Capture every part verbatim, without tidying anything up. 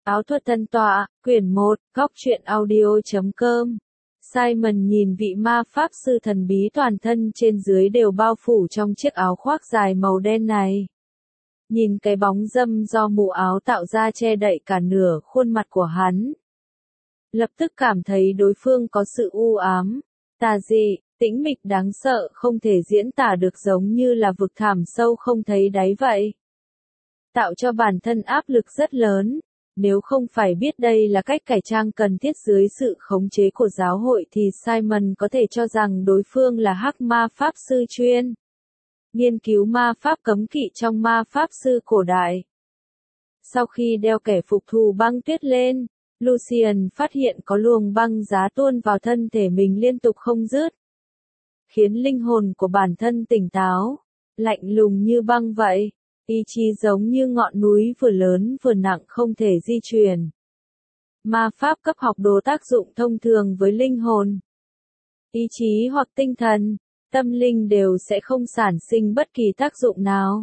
Áo thuật tân tọa, quyển một, góc truyện audio chấm com. Simon nhìn vị ma pháp sư thần bí toàn thân trên dưới đều bao phủ trong chiếc áo khoác dài màu đen này. Nhìn cái bóng râm do mũ áo tạo ra che đậy cả nửa khuôn mặt của hắn. Lập tức cảm thấy đối phương có sự u ám, tà dị, tĩnh mịch đáng sợ không thể diễn tả được, giống như là vực thẳm sâu không thấy đáy vậy. Tạo cho bản thân áp lực rất lớn. Nếu không phải biết đây là cách cải trang cần thiết dưới sự khống chế của giáo hội thì Simon có thể cho rằng đối phương là hắc ma pháp sư chuyên nghiên cứu ma pháp cấm kỵ trong ma pháp sư cổ đại. Sau khi đeo kẻ phục thù băng tuyết lên, Lucian phát hiện có luồng băng giá tuôn vào thân thể mình liên tục không dứt, khiến linh hồn của bản thân tỉnh táo, lạnh lùng như băng vậy. Ý chí giống như ngọn núi vừa lớn vừa nặng không thể di chuyển. Ma pháp cấp học đồ tác dụng thông thường với linh hồn, ý chí hoặc tinh thần, tâm linh đều sẽ không sản sinh bất kỳ tác dụng nào.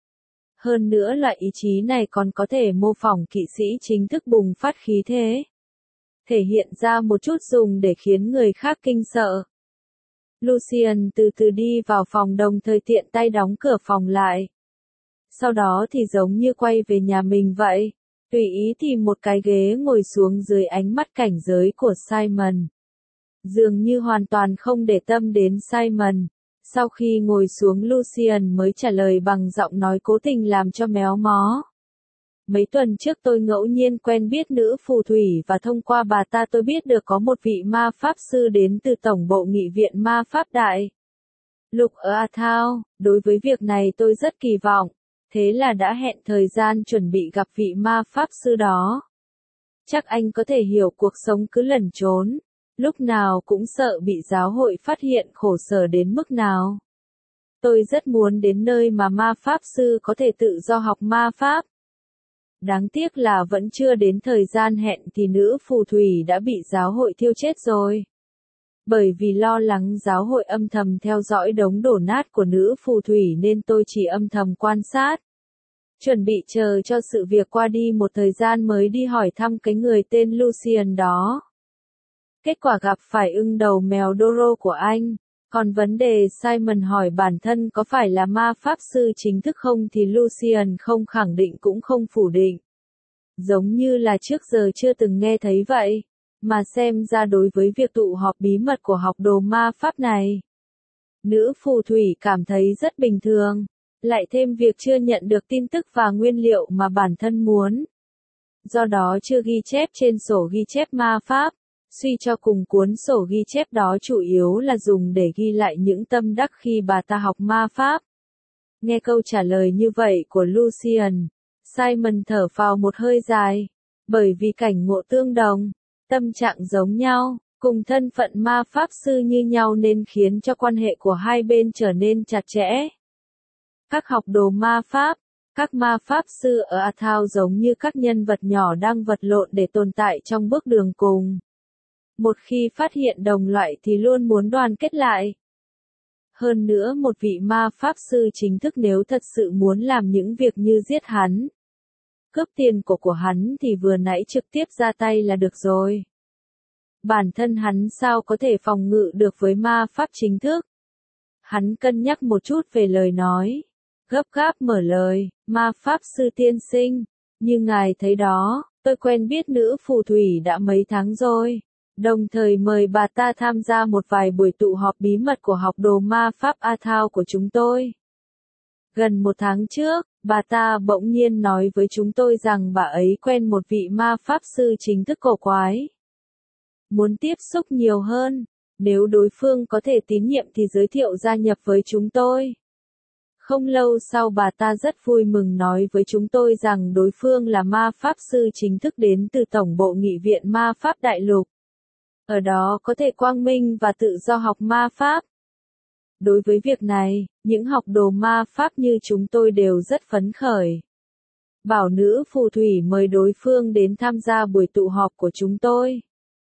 Hơn nữa loại ý chí này còn có thể mô phỏng kỵ sĩ chính thức bùng phát khí thế, thể hiện ra một chút dùng để khiến người khác kinh sợ. Lucian từ từ đi vào phòng đồng thời tiện tay đóng cửa phòng lại. Sau đó thì giống như quay về nhà mình vậy, tùy ý tìm một cái ghế ngồi xuống dưới ánh mắt cảnh giới của Simon. Dường như hoàn toàn không để tâm đến Simon. Sau khi ngồi xuống Lucian mới trả lời bằng giọng nói cố tình làm cho méo mó. Mấy tuần trước tôi ngẫu nhiên quen biết nữ phù thủy và thông qua bà ta tôi biết được có một vị ma pháp sư đến từ tổng bộ nghị viện ma pháp đại lục ở Athao. Đối với việc này tôi rất kỳ vọng. Thế là đã hẹn thời gian chuẩn bị gặp vị ma pháp sư đó. Chắc anh có thể hiểu cuộc sống cứ lẩn trốn, lúc nào cũng sợ bị giáo hội phát hiện khổ sở đến mức nào. Tôi rất muốn đến nơi mà ma pháp sư có thể tự do học ma pháp. Đáng tiếc là vẫn chưa đến thời gian hẹn thì nữ phù thủy đã bị giáo hội thiêu chết rồi. Bởi vì lo lắng giáo hội âm thầm theo dõi đống đổ nát của nữ phù thủy nên tôi chỉ âm thầm quan sát. Chuẩn bị chờ cho sự việc qua đi một thời gian mới đi hỏi thăm cái người tên Lucian đó. Kết quả gặp phải ưng đầu mèo Doro của anh. Còn vấn đề Simon hỏi bản thân có phải là ma pháp sư chính thức không thì Lucian không khẳng định cũng không phủ định. Giống như là trước giờ chưa từng nghe thấy vậy. Mà xem ra đối với việc tụ họp bí mật của học đồ ma pháp này, nữ phù thủy cảm thấy rất bình thường. Lại thêm việc chưa nhận được tin tức và nguyên liệu mà bản thân muốn. Do đó chưa ghi chép trên sổ ghi chép ma pháp. Suy cho cùng cuốn sổ ghi chép đó chủ yếu là dùng để ghi lại những tâm đắc khi bà ta học ma pháp. Nghe câu trả lời như vậy của Lucian, Simon thở phào một hơi dài. Bởi vì cảnh ngộ tương đồng, tâm trạng giống nhau, cùng thân phận ma pháp sư như nhau nên khiến cho quan hệ của hai bên trở nên chặt chẽ. Các học đồ ma pháp, các ma pháp sư ở Athao giống như các nhân vật nhỏ đang vật lộn để tồn tại trong bước đường cùng. Một khi phát hiện đồng loại thì luôn muốn đoàn kết lại. Hơn nữa một vị ma pháp sư chính thức nếu thật sự muốn làm những việc như giết hắn, cướp tiền của của hắn thì vừa nãy trực tiếp ra tay là được rồi. Bản thân hắn sao có thể phòng ngự được với ma pháp chính thức? Hắn cân nhắc một chút về lời nói. Gấp gáp mở lời, ma pháp sư tiên sinh, như ngài thấy đó, tôi quen biết nữ phù thủy đã mấy tháng rồi, đồng thời mời bà ta tham gia một vài buổi tụ họp bí mật của học đồ ma pháp Athao của chúng tôi. Gần một tháng trước, bà ta bỗng nhiên nói với chúng tôi rằng bà ấy quen một vị ma pháp sư chính thức cổ quái. Muốn tiếp xúc nhiều hơn, nếu đối phương có thể tín nhiệm thì giới thiệu gia nhập với chúng tôi. Không lâu sau bà ta rất vui mừng nói với chúng tôi rằng đối phương là ma pháp sư chính thức đến từ tổng bộ nghị viện ma pháp đại lục. Ở đó có thể quang minh và tự do học ma pháp. Đối với việc này, những học đồ ma pháp như chúng tôi đều rất phấn khởi. Bảo nữ phù thủy mời đối phương đến tham gia buổi tụ họp của chúng tôi.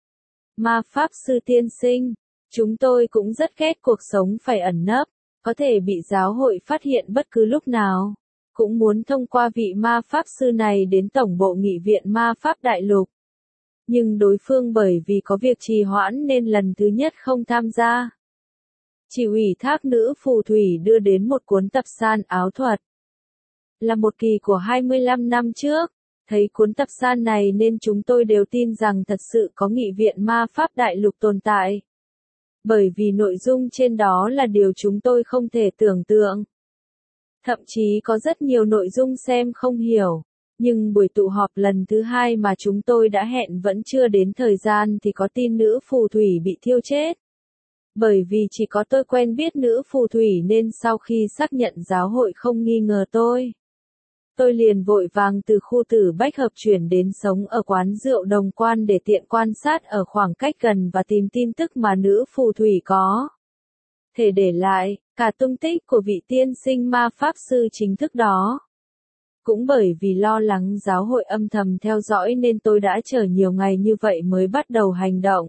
Ma pháp sư tiên sinh, chúng tôi cũng rất ghét cuộc sống phải ẩn nấp. Có thể bị giáo hội phát hiện bất cứ lúc nào. cũng muốn thông qua vị ma pháp sư này đến Tổng bộ Nghị viện Ma pháp Đại lục. Nhưng đối phương bởi vì có việc trì hoãn nên lần thứ nhất không tham gia. Chỉ ủy thác nữ phù thủy đưa đến một cuốn tập san áo thuật. Là một kỳ của hai mươi lăm năm trước, thấy cuốn tập san này nên chúng tôi đều tin rằng thật sự có Nghị viện Ma pháp Đại lục tồn tại. Bởi vì nội dung trên đó là điều chúng tôi không thể tưởng tượng. Thậm chí có rất nhiều nội dung xem không hiểu. Nhưng buổi tụ họp lần thứ hai mà chúng tôi đã hẹn vẫn chưa đến thời gian thì có tin nữ phù thủy bị thiêu chết. Bởi vì chỉ có tôi quen biết nữ phù thủy nên sau khi xác nhận giáo hội không nghi ngờ tôi, tôi liền vội vàng từ khu Tử Bách Hợp chuyển đến sống ở quán rượu Đồng Quan để tiện quan sát ở khoảng cách gần và tìm tin tức mà nữ phù thủy có thể để lại, cả tung tích của vị tiên sinh ma pháp sư chính thức đó. Cũng bởi vì lo lắng giáo hội âm thầm theo dõi nên tôi đã chờ nhiều ngày như vậy mới bắt đầu hành động.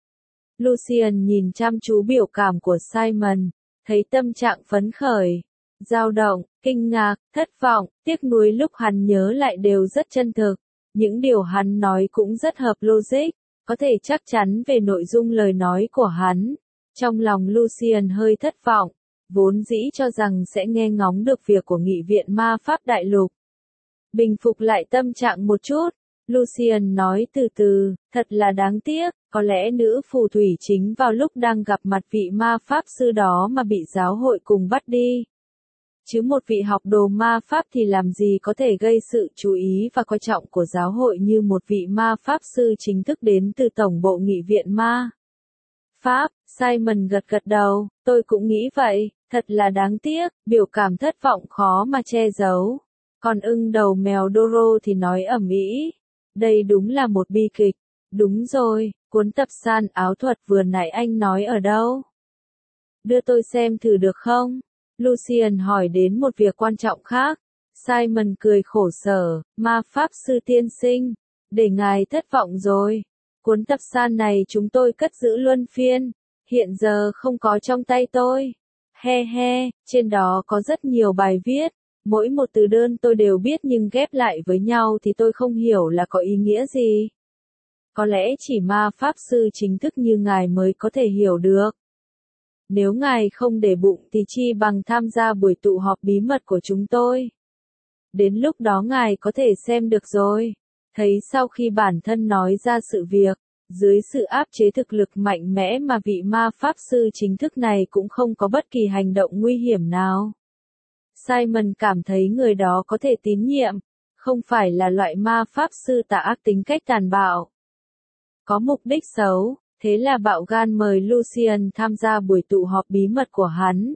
Lucian nhìn chăm chú biểu cảm của Simon, thấy tâm trạng phấn khởi, dao động, kinh ngạc, thất vọng, tiếc nuối lúc hắn nhớ lại đều rất chân thực. Những điều hắn nói cũng rất hợp logic, có thể chắc chắn về nội dung lời nói của hắn. Trong lòng Lucian hơi thất vọng, vốn dĩ cho rằng sẽ nghe ngóng được việc của Nghị viện Ma pháp Đại lục. Bình phục lại tâm trạng một chút, Lucian nói từ từ, thật là đáng tiếc, có lẽ nữ phù thủy chính vào lúc đang gặp mặt vị ma pháp sư đó mà bị giáo hội cùng bắt đi. Chứ một vị học đồ ma pháp thì làm gì có thể gây sự chú ý và coi trọng của giáo hội như một vị ma pháp sư chính thức đến từ Tổng bộ Nghị viện Ma Pháp. Simon gật gật đầu, tôi cũng nghĩ vậy, thật là đáng tiếc, biểu cảm thất vọng khó mà che giấu. Còn ưng đầu mèo Doro thì nói ầm ĩ, đây đúng là một bi kịch. Đúng rồi, cuốn tập san áo thuật vừa nãy anh nói ở đâu? Đưa tôi xem thử được không? Lucian hỏi đến một việc quan trọng khác. Simon cười khổ sở, ma pháp sư tiên sinh, để ngài thất vọng rồi. Cuốn tập san này chúng tôi cất giữ luân phiên, hiện giờ không có trong tay tôi. He he, trên đó có rất nhiều bài viết. Mỗi một từ đơn tôi đều biết nhưng ghép lại với nhau thì tôi không hiểu là có ý nghĩa gì. Có lẽ chỉ ma pháp sư chính thức như ngài mới có thể hiểu được. Nếu ngài không để bụng thì chi bằng tham gia buổi tụ họp bí mật của chúng tôi. Đến lúc đó ngài có thể xem được rồi. Thấy sau khi bản thân nói ra sự việc, dưới sự áp chế thực lực mạnh mẽ mà vị ma pháp sư chính thức này cũng không có bất kỳ hành động nguy hiểm nào. Simon cảm thấy người đó có thể tín nhiệm, không phải là loại ma pháp sư tà ác tính cách tàn bạo. Có mục đích xấu, thế là bạo gan mời Lucian tham gia buổi tụ họp bí mật của hắn.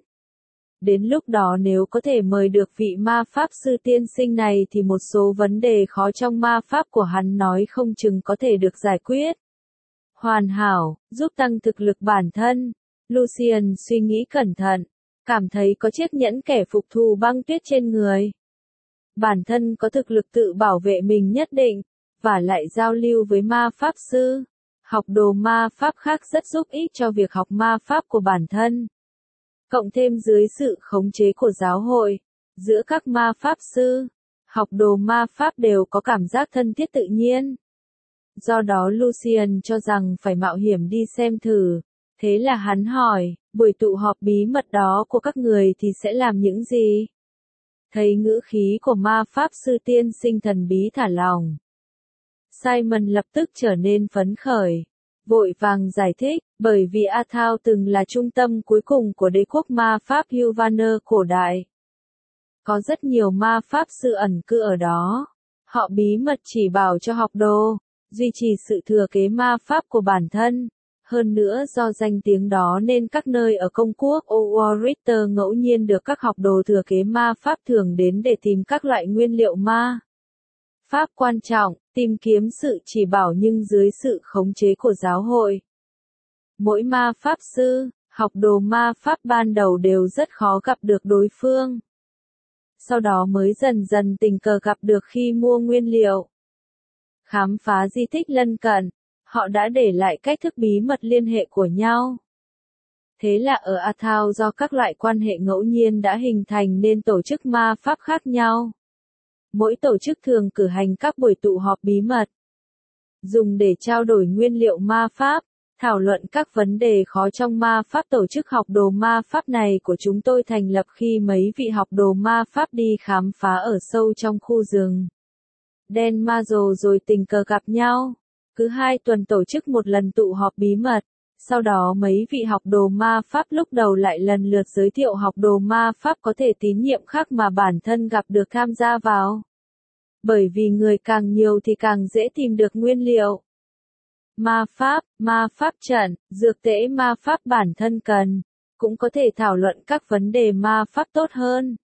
Đến lúc đó nếu có thể mời được vị ma pháp sư tiên sinh này thì một số vấn đề khó trong ma pháp của hắn nói không chừng có thể được giải quyết. Hoàn hảo, giúp tăng thực lực bản thân. Lucian suy nghĩ cẩn thận, cảm thấy có chiếc nhẫn kẻ phục thù băng tuyết trên người. Bản thân có thực lực tự bảo vệ mình nhất định, và lại giao lưu với ma pháp sư. Học đồ ma pháp khác rất giúp ích cho việc học ma pháp của bản thân. Cộng thêm dưới sự khống chế của giáo hội, giữa các ma pháp sư, học đồ ma pháp đều có cảm giác thân thiết tự nhiên. Do đó Lucian cho rằng phải mạo hiểm đi xem thử. Thế là hắn hỏi, buổi tụ họp bí mật đó của các người thì sẽ làm những gì? Thấy ngữ khí của ma pháp sư tiên sinh thần bí thả lỏng, Simon lập tức trở nên phấn khởi, vội vàng giải thích, bởi vì Athao từng là trung tâm cuối cùng của đế quốc ma pháp Huvaner cổ đại. Có rất nhiều ma pháp sư ẩn cư ở đó. Họ bí mật chỉ bảo cho học đồ, duy trì sự thừa kế ma pháp của bản thân. Hơn nữa do danh tiếng đó nên các nơi ở công quốc Owarither ngẫu nhiên được các học đồ thừa kế ma pháp thường đến để tìm các loại nguyên liệu ma pháp quan trọng, tìm kiếm sự chỉ bảo nhưng dưới sự khống chế của giáo hội. Mỗi ma pháp sư, học đồ ma pháp ban đầu đều rất khó gặp được đối phương. Sau đó mới dần dần tình cờ gặp được khi mua nguyên liệu. Khám phá di tích lân cận, họ đã để lại cách thức bí mật liên hệ của nhau. Thế là ở A Thao do các loại quan hệ ngẫu nhiên đã hình thành nên tổ chức ma pháp khác nhau. Mỗi tổ chức thường cử hành các buổi tụ họp bí mật, dùng để trao đổi nguyên liệu ma pháp, thảo luận các vấn đề khó trong ma pháp. Tổ chức học đồ ma pháp này của chúng tôi thành lập khi mấy vị học đồ ma pháp đi khám phá ở sâu trong khu rừng đen ma rồ rồi tình cờ gặp nhau. Cứ hai tuần tổ chức một lần tụ họp bí mật. Sau đó mấy vị học đồ ma pháp lúc đầu lại lần lượt giới thiệu học đồ ma pháp có thể tín nhiệm khác mà bản thân gặp được tham gia vào. Bởi vì người càng nhiều thì càng dễ tìm được nguyên liệu. Ma pháp, ma pháp trận, dược tễ ma pháp bản thân cần, cũng có thể thảo luận các vấn đề ma pháp tốt hơn.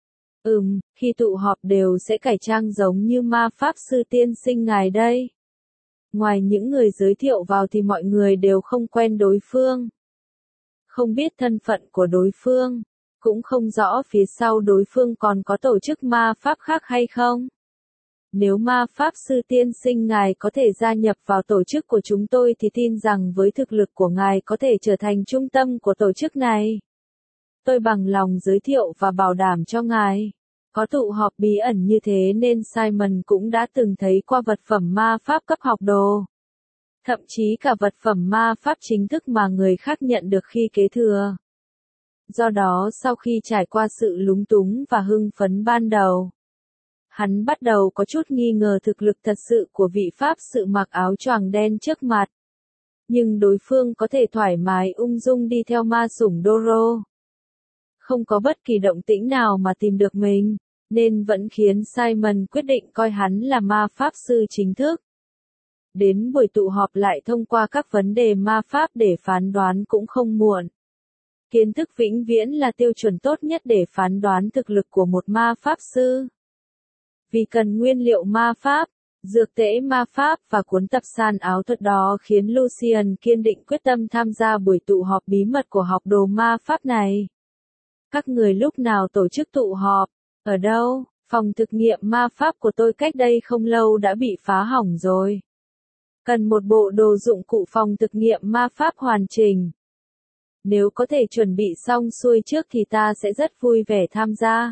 Ừm, khi tụ họp đều sẽ cải trang giống như ma pháp sư tiên sinh ngài đây. Ngoài những người giới thiệu vào thì mọi người đều không quen đối phương. Không biết thân phận của đối phương, cũng không rõ phía sau đối phương còn có tổ chức ma pháp khác hay không. Nếu ma pháp sư tiên sinh ngài có thể gia nhập vào tổ chức của chúng tôi thì tin rằng với thực lực của ngài có thể trở thành trung tâm của tổ chức này. Tôi bằng lòng giới thiệu và bảo đảm cho ngài. Có tụ họp bí ẩn như thế nên Simon cũng đã từng thấy qua vật phẩm ma pháp cấp học đồ. Thậm chí cả vật phẩm ma pháp chính thức mà người khác nhận được khi kế thừa. Do đó sau khi trải qua sự lúng túng và hưng phấn ban đầu, hắn bắt đầu có chút nghi ngờ thực lực thật sự của vị pháp sư mặc áo choàng đen trước mặt. Nhưng đối phương có thể thoải mái ung dung đi theo ma sủng Doro. Không có bất kỳ động tĩnh nào mà tìm được mình, nên vẫn khiến Simon quyết định coi hắn là ma pháp sư chính thức. Đến buổi tụ họp lại thông qua các vấn đề ma pháp để phán đoán cũng không muộn. Kiến thức vĩnh viễn là tiêu chuẩn tốt nhất để phán đoán thực lực của một ma pháp sư. Vì cần nguyên liệu ma pháp, dược tễ ma pháp và cuốn tập san áo thuật đó khiến Lucian kiên định quyết tâm tham gia buổi tụ họp bí mật của học đồ ma pháp này. Các người lúc nào tổ chức tụ họp? Ở đâu? Phòng thực nghiệm ma pháp của tôi cách đây không lâu đã bị phá hỏng rồi. Cần một bộ đồ dụng cụ phòng thực nghiệm ma pháp hoàn chỉnh. Nếu có thể chuẩn bị xong xuôi trước thì ta sẽ rất vui vẻ tham gia.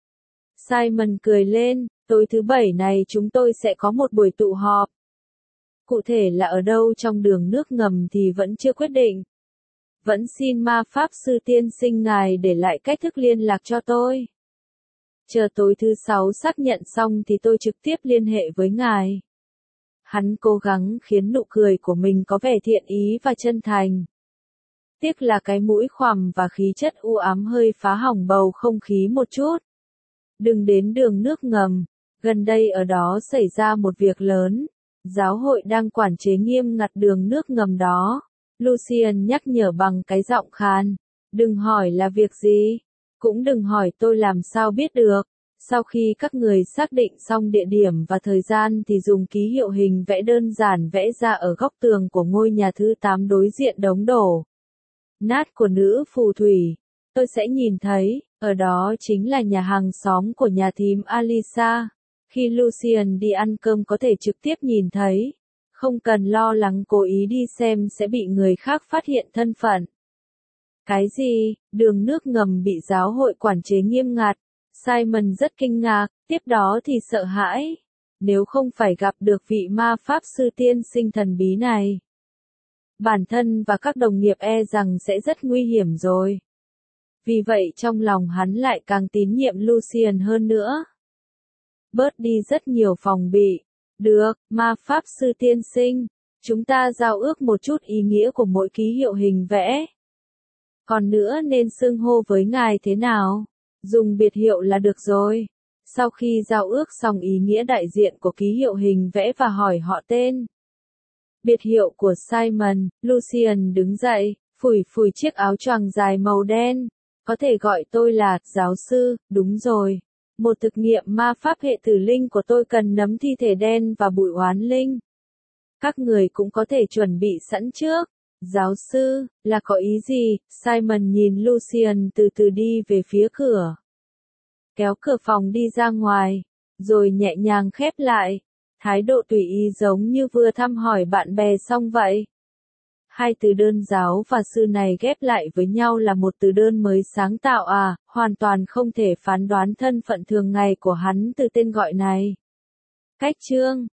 Simon cười lên, tối thứ bảy này chúng tôi sẽ có một buổi tụ họp. Cụ thể là ở đâu trong đường nước ngầm thì vẫn chưa quyết định. Vẫn xin ma pháp sư tiên sinh ngài để lại cách thức liên lạc cho tôi. Chờ tối thứ sáu xác nhận xong thì tôi trực tiếp liên hệ với ngài. Hắn cố gắng khiến nụ cười của mình có vẻ thiện ý và chân thành. Tiếc là cái mũi khoằm và khí chất u ám hơi phá hỏng bầu không khí một chút. Đừng đến đường nước ngầm, gần đây ở đó xảy ra một việc lớn. Giáo hội đang quản chế nghiêm ngặt đường nước ngầm đó. Lucian nhắc nhở bằng cái giọng khàn. Đừng hỏi là việc gì. Cũng đừng hỏi tôi làm sao biết được. Sau khi các người xác định xong địa điểm và thời gian thì dùng ký hiệu hình vẽ đơn giản vẽ ra ở góc tường của ngôi nhà thứ tám đối diện đống đổ nát của nữ phù thủy. Tôi sẽ nhìn thấy, ở đó chính là nhà hàng xóm của nhà thím Alisa. Khi Lucian đi ăn cơm có thể trực tiếp nhìn thấy. Không cần lo lắng cố ý đi xem sẽ bị người khác phát hiện thân phận. Cái gì? Đường nước ngầm bị giáo hội quản chế nghiêm ngặt. Simon rất kinh ngạc, tiếp đó thì sợ hãi. Nếu không phải gặp được vị ma pháp sư tiên sinh thần bí này, bản thân và các đồng nghiệp e rằng sẽ rất nguy hiểm rồi. Vì vậy trong lòng hắn lại càng tín nhiệm Lucian hơn nữa. Bớt đi rất nhiều phòng bị. Được, ma pháp sư tiên sinh, chúng ta giao ước một chút ý nghĩa của mỗi ký hiệu hình vẽ. Còn nữa nên xưng hô với ngài thế nào? Dùng biệt hiệu là được rồi. Sau khi giao ước xong ý nghĩa đại diện của ký hiệu hình vẽ và hỏi họ tên. Biệt hiệu của Simon, Lucian đứng dậy, phủi phủi chiếc áo choàng dài màu đen. Có thể gọi tôi là giáo sư, đúng rồi. Một thực nghiệm ma pháp hệ tử linh của tôi cần nấm thi thể đen và bụi oán linh. Các người cũng có thể chuẩn bị sẵn trước. Giáo sư, là có ý gì? Simon nhìn Lucian từ từ đi về phía cửa. Kéo cửa phòng đi ra ngoài, rồi nhẹ nhàng khép lại. Thái độ tùy ý giống như vừa thăm hỏi bạn bè xong vậy. hai từ đơn giáo và sư này ghép lại với nhau là một từ đơn mới sáng tạo à, hoàn toàn không thể phán đoán thân phận thường ngày của hắn từ tên gọi này. Cách chương